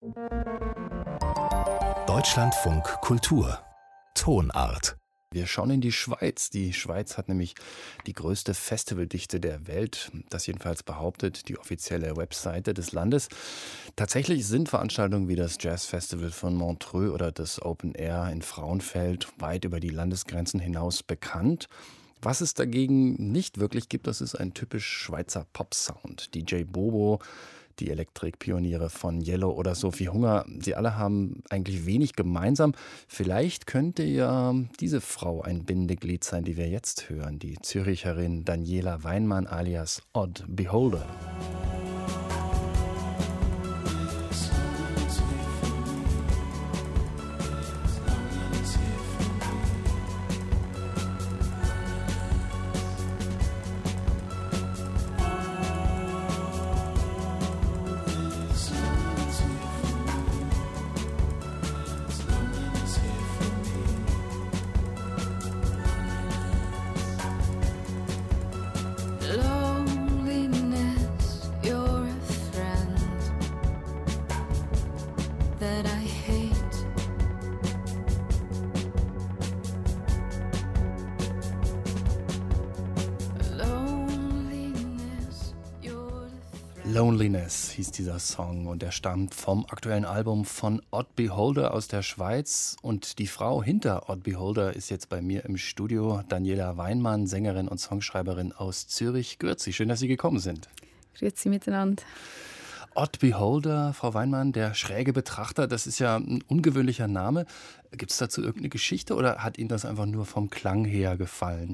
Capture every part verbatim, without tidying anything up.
Deutschlandfunk Kultur Tonart. Wir schauen in die Schweiz. Die Schweiz hat nämlich die größte Festivaldichte der Welt. Das jedenfalls behauptet die offizielle Webseite des Landes. Tatsächlich sind Veranstaltungen wie das Jazzfestival von Montreux oder das Open Air in Frauenfeld weit über die Landesgrenzen hinaus bekannt. Was es dagegen nicht wirklich gibt, das ist ein typisch Schweizer Pop-Sound. D J Bobo, die Elektrikpioniere von Yellow oder Sophie Hunger, sie alle haben eigentlich wenig gemeinsam. Vielleicht könnte ja diese Frau ein Bindeglied sein, die wir jetzt hören, die Züricherin Daniela Weinmann alias Odd Beholder. Loneliness hieß dieser Song und er stammt vom aktuellen Album von Odd Beholder aus der Schweiz. Und die Frau hinter Odd Beholder ist jetzt bei mir im Studio, Daniela Weinmann, Sängerin und Songschreiberin aus Zürich. Grüezi, schön, dass Sie gekommen sind. Grüezi miteinander. Odd Beholder, Frau Weinmann, der schräge Betrachter, das ist ja ein ungewöhnlicher Name. Gibt es dazu irgendeine Geschichte oder hat Ihnen das einfach nur vom Klang her gefallen?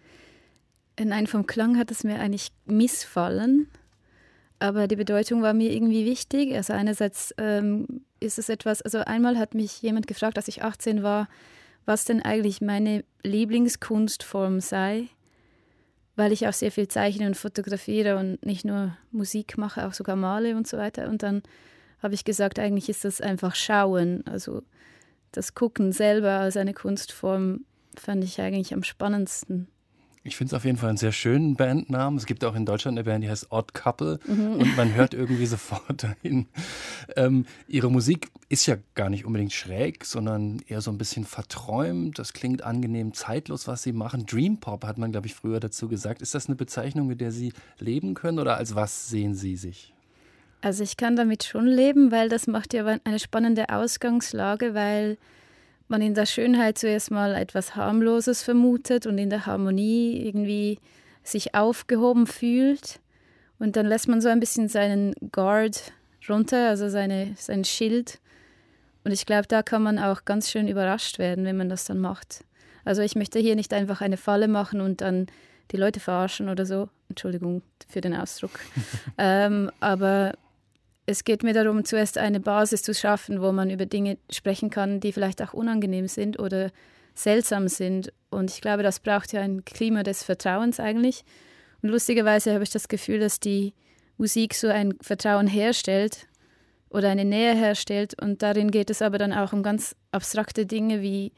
Nein, vom Klang hat es mir eigentlich missfallen. Aber die Bedeutung war mir irgendwie wichtig. Also einerseits ähm, ist es etwas, also einmal hat mich jemand gefragt, als ich achtzehn war, was denn eigentlich meine Lieblingskunstform sei, weil ich auch sehr viel zeichne und fotografiere und nicht nur Musik mache, auch sogar male und so weiter. Und dann habe ich gesagt, eigentlich ist das einfach Schauen. Also das Gucken selber als eine Kunstform fand ich eigentlich am spannendsten. Ich finde es auf jeden Fall einen sehr schönen Bandnamen. Es gibt auch in Deutschland eine Band, die heißt Odd Couple mhm. und man hört irgendwie sofort dahin. Ähm, ihre Musik ist ja gar nicht unbedingt schräg, sondern eher so ein bisschen verträumt. Das klingt angenehm zeitlos, was Sie machen. Dream Pop hat man, glaube ich, früher dazu gesagt. Ist das eine Bezeichnung, mit der Sie leben können oder als was sehen Sie sich? Also ich kann damit schon leben, weil das macht ja eine spannende Ausgangslage, weil man in der Schönheit zuerst mal etwas Harmloses vermutet und in der Harmonie irgendwie sich aufgehoben fühlt. Und dann lässt man so ein bisschen seinen Guard runter, also seine, sein Schild. Und ich glaube, da kann man auch ganz schön überrascht werden, wenn man das dann macht. Also ich möchte hier nicht einfach eine Falle machen und dann die Leute verarschen oder so. Entschuldigung für den Ausdruck. ähm, aber es geht mir darum, zuerst eine Basis zu schaffen, wo man über Dinge sprechen kann, die vielleicht auch unangenehm sind oder seltsam sind. Und ich glaube, das braucht ja ein Klima des Vertrauens eigentlich. Und lustigerweise habe ich das Gefühl, dass die Musik so ein Vertrauen herstellt oder eine Nähe herstellt. Und darin geht es aber dann auch um ganz abstrakte Dinge wie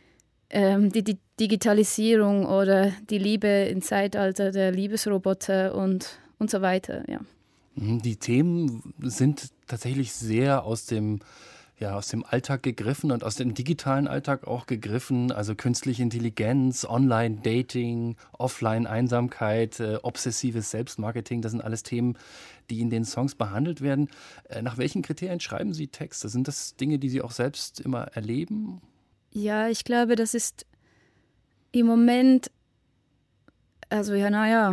ähm, die, die Digitalisierung oder die Liebe im Zeitalter der Liebesroboter und, und so weiter, ja. Die Themen sind tatsächlich sehr aus dem, ja, aus dem Alltag gegriffen und aus dem digitalen Alltag auch gegriffen. Also künstliche Intelligenz, Online-Dating, Offline-Einsamkeit, äh, obsessives Selbstmarketing, das sind alles Themen, die in den Songs behandelt werden. Äh, nach welchen Kriterien schreiben Sie Texte? Sind das Dinge, die Sie auch selbst immer erleben? Ja, ich glaube, das ist im Moment, also ja, naja,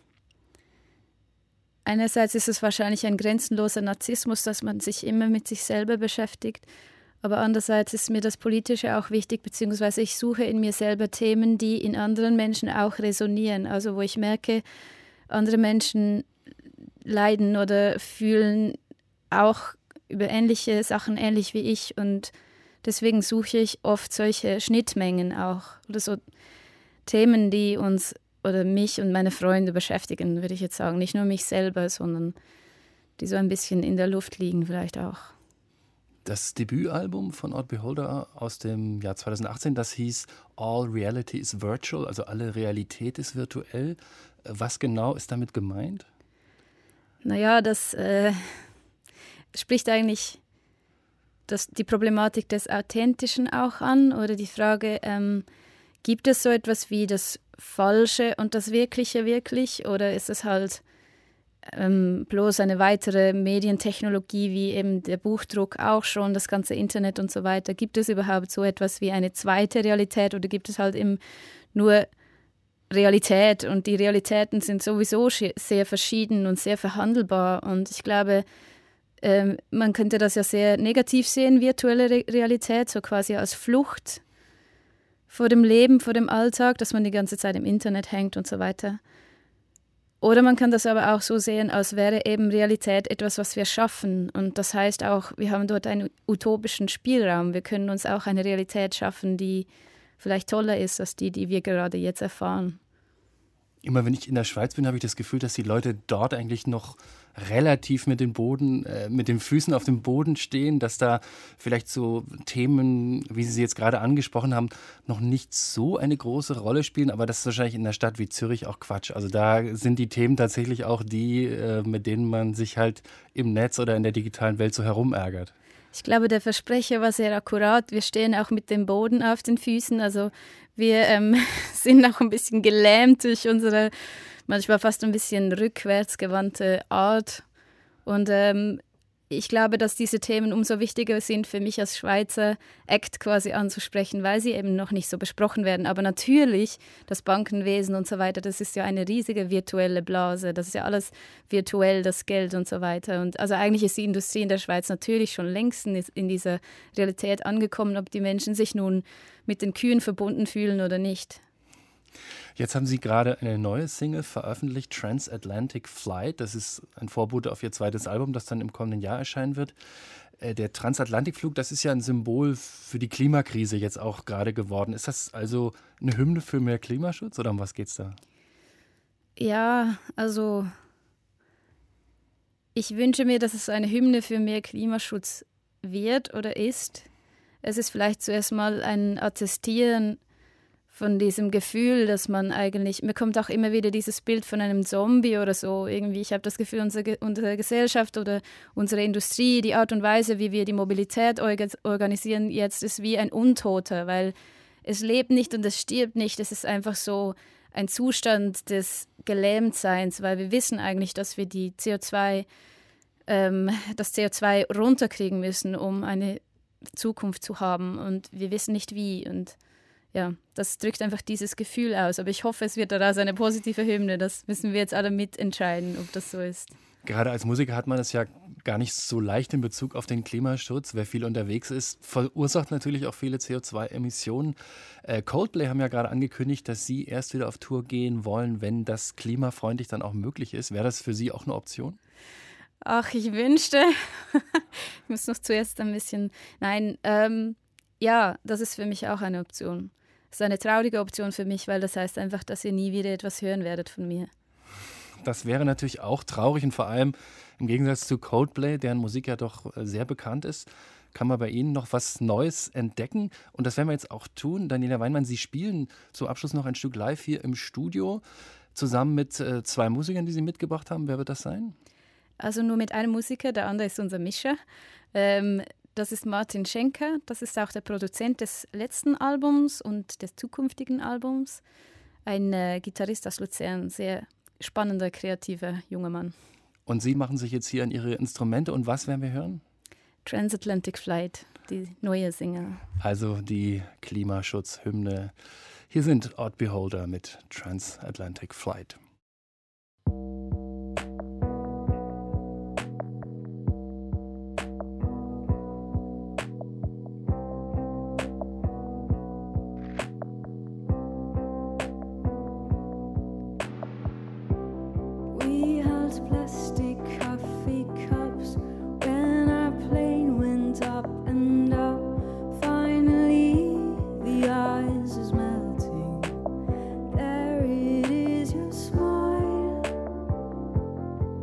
einerseits ist es wahrscheinlich ein grenzenloser Narzissmus, dass man sich immer mit sich selber beschäftigt. Aber andererseits ist mir das Politische auch wichtig, beziehungsweise ich suche in mir selber Themen, die in anderen Menschen auch resonieren. Also wo ich merke, andere Menschen leiden oder fühlen auch über ähnliche Sachen ähnlich wie ich. Und deswegen suche ich oft solche Schnittmengen auch. Oder so Themen, die uns oder mich und meine Freunde beschäftigen, würde ich jetzt sagen. Nicht nur mich selber, sondern die so ein bisschen in der Luft liegen vielleicht auch. Das Debütalbum von Odd Beholder aus dem Jahr zweitausendachtzehn, das hieß All Reality is Virtual, also alle Realität ist virtuell. Was genau ist damit gemeint? Naja, das äh, spricht eigentlich das, die Problematik des Authentischen auch an oder die Frage, ähm, gibt es so etwas wie das Falsche und das Wirkliche wirklich oder ist es halt ähm, bloß eine weitere Medientechnologie wie eben der Buchdruck auch schon, das ganze Internet und so weiter? Gibt es überhaupt so etwas wie eine zweite Realität oder gibt es halt eben nur Realität und die Realitäten sind sowieso sehr verschieden und sehr verhandelbar und ich glaube, ähm, man könnte das ja sehr negativ sehen, virtuelle Re- Realität, so quasi als Flucht vor dem Leben, vor dem Alltag, dass man die ganze Zeit im Internet hängt und so weiter. Oder man kann das aber auch so sehen, als wäre eben Realität etwas, was wir schaffen und das heißt auch, wir haben dort einen utopischen Spielraum, wir können uns auch eine Realität schaffen, die vielleicht toller ist als die, die wir gerade jetzt erfahren. Immer wenn ich in der Schweiz bin, habe ich das Gefühl, dass die Leute dort eigentlich noch relativ mit den Boden, äh, mit den Füßen auf dem Boden stehen, dass da vielleicht so Themen, wie Sie sie jetzt gerade angesprochen haben, noch nicht so eine große Rolle spielen. Aber das ist wahrscheinlich in einer Stadt wie Zürich auch Quatsch. Also da sind die Themen tatsächlich auch die, äh, mit denen man sich halt im Netz oder in der digitalen Welt so herumärgert. Ich glaube, der Versprecher war sehr akkurat. Wir stehen auch mit dem Boden auf den Füßen. Also wir ähm, sind auch ein bisschen gelähmt durch unsere manchmal fast ein bisschen rückwärtsgewandte Art. Und ähm, ich glaube, dass diese Themen umso wichtiger sind für mich als Schweizer, Act quasi anzusprechen, weil sie eben noch nicht so besprochen werden. Aber natürlich, das Bankenwesen und so weiter, das ist ja eine riesige virtuelle Blase. Das ist ja alles virtuell, das Geld und so weiter. Und also eigentlich ist die Industrie in der Schweiz natürlich schon längst in dieser Realität angekommen, ob die Menschen sich nun mit den Kühen verbunden fühlen oder nicht. Jetzt haben Sie gerade eine neue Single veröffentlicht, Transatlantic Flight. Das ist ein Vorbote auf Ihr zweites Album, das dann im kommenden Jahr erscheinen wird. Der Transatlantikflug, das ist ja ein Symbol für die Klimakrise jetzt auch gerade geworden. Ist das also eine Hymne für mehr Klimaschutz oder um was geht's da? Ja, also ich wünsche mir, dass es eine Hymne für mehr Klimaschutz wird oder ist. Es ist vielleicht zuerst mal ein Attestieren von diesem Gefühl, dass man eigentlich, mir kommt auch immer wieder dieses Bild von einem Zombie oder so. Irgendwie, ich habe das Gefühl, unsere, unsere Gesellschaft oder unsere Industrie, die Art und Weise, wie wir die Mobilität orga- organisieren, jetzt ist wie ein Untoter, weil es lebt nicht und es stirbt nicht. Es ist einfach so ein Zustand des Gelähmtseins, weil wir wissen eigentlich, dass wir die C O zwei, ähm, das C O zwei runterkriegen müssen, um eine Zukunft zu haben und wir wissen nicht wie und ja, das drückt einfach dieses Gefühl aus. Aber ich hoffe, es wird daraus eine positive Hymne. Das müssen wir jetzt alle mitentscheiden, ob das so ist. Gerade als Musiker hat man es ja gar nicht so leicht in Bezug auf den Klimaschutz. Wer viel unterwegs ist, verursacht natürlich auch viele C O zwei Emissionen. Äh, Coldplay haben ja gerade angekündigt, dass sie erst wieder auf Tour gehen wollen, wenn das klimafreundlich dann auch möglich ist. Wäre das für Sie auch eine Option? Ach, ich wünschte. Ich muss noch zuerst ein bisschen... Nein, ähm, ja, das ist für mich auch eine Option. Das ist eine traurige Option für mich, weil das heißt einfach, dass ihr nie wieder etwas hören werdet von mir. Das wäre natürlich auch traurig und vor allem im Gegensatz zu Coldplay, deren Musik ja doch sehr bekannt ist, kann man bei Ihnen noch was Neues entdecken. Und das werden wir jetzt auch tun. Daniela Weinmann, Sie spielen zum Abschluss noch ein Stück live hier im Studio, zusammen mit äh, zwei Musikern, die Sie mitgebracht haben. Wer wird das sein? Also nur mit einem Musiker, der andere ist unser Mischer. Ähm, Das ist Martin Schenker, das ist auch der Produzent des letzten Albums und des zukünftigen Albums. Ein äh, Gitarrist aus Luzern, sehr spannender, kreativer junger Mann. Und Sie machen sich jetzt hier an Ihre Instrumente und was werden wir hören? Transatlantic Flight, die neue Single. Also die Klimaschutzhymne. Hier sind Odd Beholder mit Transatlantic Flight.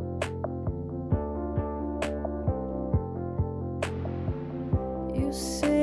You say